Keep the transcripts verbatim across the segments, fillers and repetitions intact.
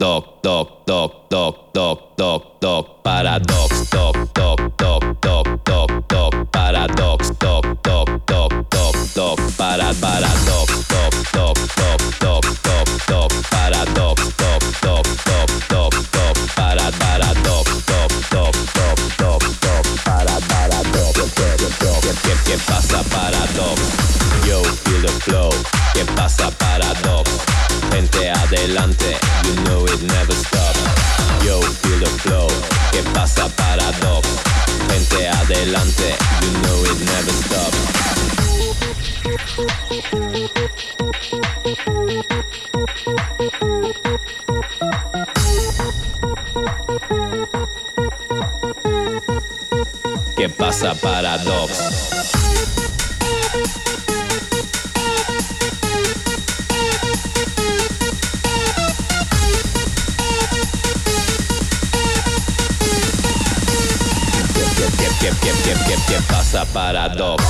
Doc, doc, doc, doc, doc, doc, doc, paradox, doc, doc, doc, doc, doc, doc, paradox, doc, doc, doc, doc, doc, para, paradox, doc, doc, doc, doc, doc, doc, paradox, doc, doc, doc, doc, doc, para, paradox, doc, doc, doc, doc, doc, para, paradox, ¿qué, qué pasa paradox? Yo, feel the flow, ¿qué pasa paradox? Gente adelante, you know it never stops. Yo, feel the flow, ¿qué pasa paradox? Gente adelante, you know it never stops. ¿Qué pasa paradox? ¿Qué, qué, qué, qué, qué pasa paradox?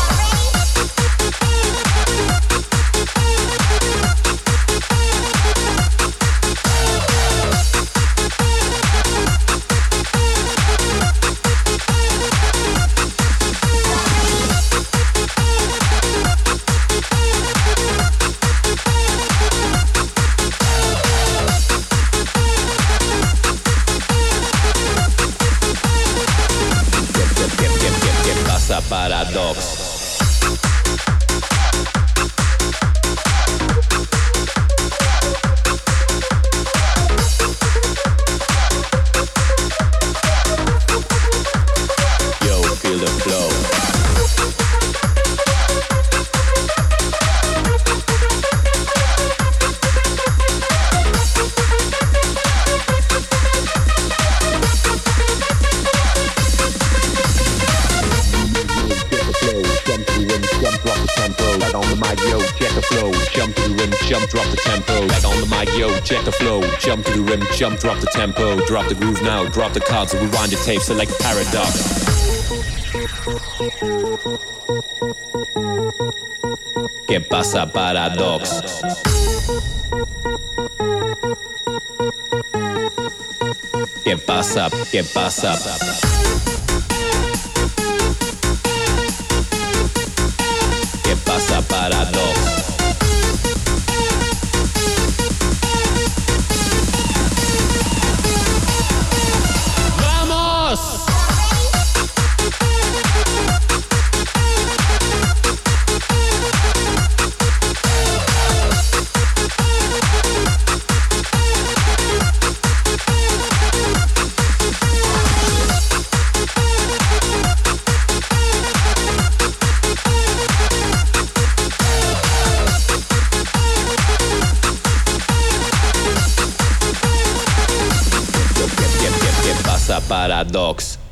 Paradox. Yo, feel the flow. Jump to the rim, jump, drop the tempo. Back on the mic, yo, check the flow. Jump to the rim, jump, drop the tempo. Drop the groove now, drop the cards, rewind the tape, select paradox. ¿Qué pasa paradox? ¿Qué pasa? ¿Qué pasa? ¿Qué pasa paradox? Paradox.